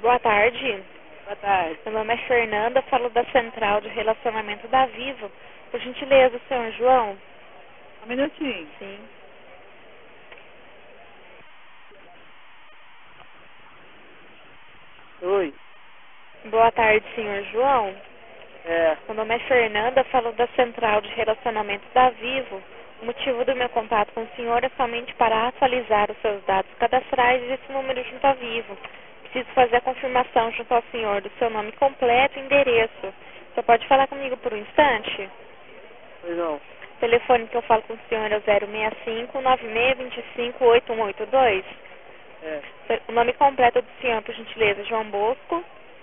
Boa tarde. Boa tarde. Meu nome é Fernanda, falo da Central de Relacionamento da Vivo. Por gentileza, senhor João? Um minutinho. Sim. Oi. Boa tarde, senhor João. Meu nome é Fernanda, falo da Central de Relacionamento da Vivo. O motivo do meu contato com o senhor é somente para atualizar os seus dados cadastrais e esse número junto à Vivo. Preciso fazer a confirmação junto ao senhor do seu nome completo e endereço. Você pode falar comigo por um instante? Pois não. O telefone que eu falo com o senhor é o 065-9625-8182. O nome completo do senhor, por gentileza, João Bosco.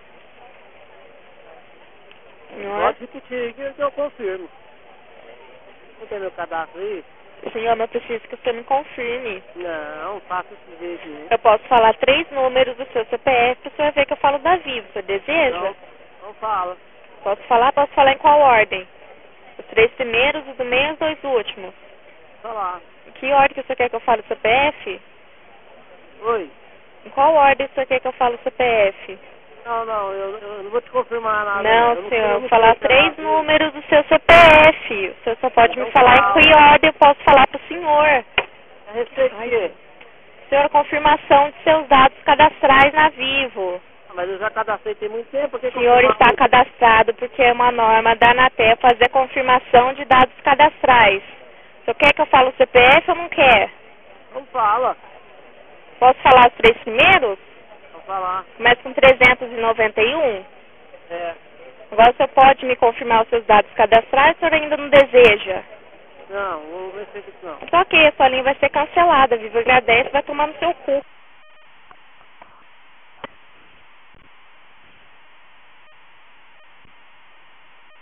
Senhor? Pode repetir que eu confirmo. Não tem meu cadastro aí? Senhor, eu preciso que você me confirme. Não, faça esse jeito aí. Eu posso falar 3 números do seu CPF para o senhor ver que eu falo da Vivo. Você deseja? Não fala. Posso falar? Posso falar em qual ordem? Os 3 primeiros, os do meio e os 2 últimos. Falar. Em que ordem que você quer que eu fale o CPF? Oi. Em qual ordem você quer que eu fale o CPF? Não, eu não vou te confirmar nada. Não, senhor, eu vou falar 3 números. números do seu CPF. O senhor só pode me falar em que ordem eu posso falar para o senhor. A respeito de quê? Senhor, confirmação de seus dados cadastrais na Vivo. Mas eu já cadastrei tem muito tempo. O senhor está cadastrado porque é uma norma da Anatel fazer confirmação de dados cadastrais. O senhor quer que eu fale o CPF ou não quer? Não fala. Posso falar os 3 primeiros? Não falar. Começa com 391? Agora o senhor pode me confirmar os seus dados cadastrais ou o senhor ainda não deseja? Não ver se não. Então ok, a sua linha vai ser cancelada. Vivo agradece, vai tomar no seu cu.